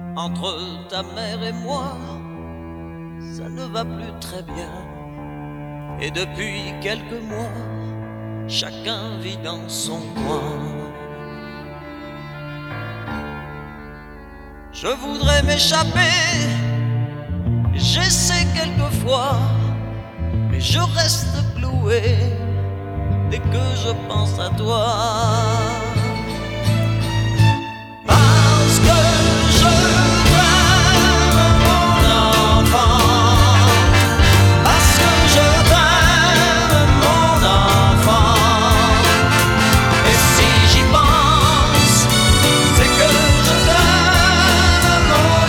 Entre ta mère et moi, ça ne va plus très bien. Et depuis quelques mois, chacun vit dans son coin. Je voudrais m'échapper, j'essaie quelquefois, mais je reste cloué dès que je pense à toi. Parce que je t'aime, mon enfant. Parce que je t'aime, mon enfant. Et si j'y pense, c'est que je t'aime, mon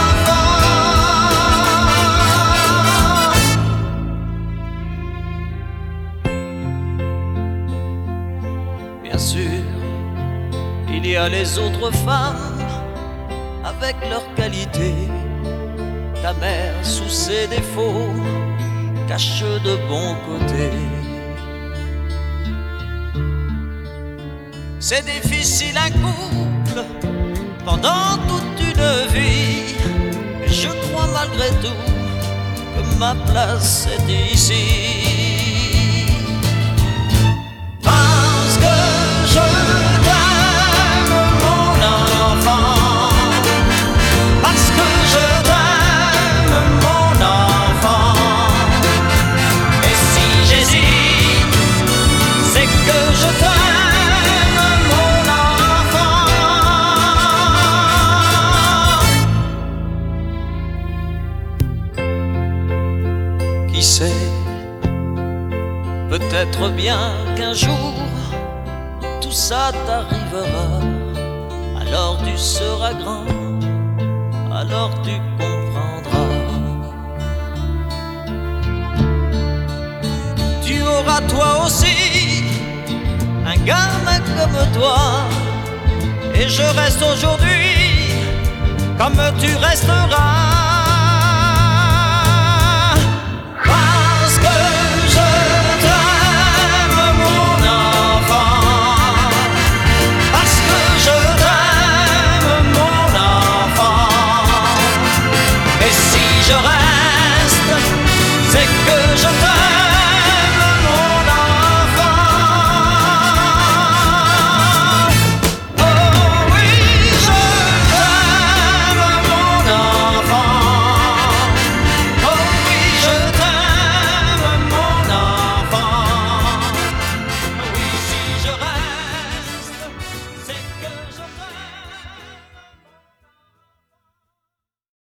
enfant. Bien sûr, il y a les autres femmes avec leurs qualités. Ta mère, sous ses défauts, cache de bons côtés. C'est difficile un couple pendant toute une vie, mais je crois malgré tout que ma place est ici. Parce que je t'aime, mon enfant. Parce que je t'aime, mon enfant. Et si j'hésite, c'est que je t'aime, mon enfant. Qui sait, peut-être bien qu'un jour tout ça t'arrivera. Alors tu seras grand, alors tu comprendras. Tu auras toi aussi un gamin comme toi, et je reste aujourd'hui comme tu resteras.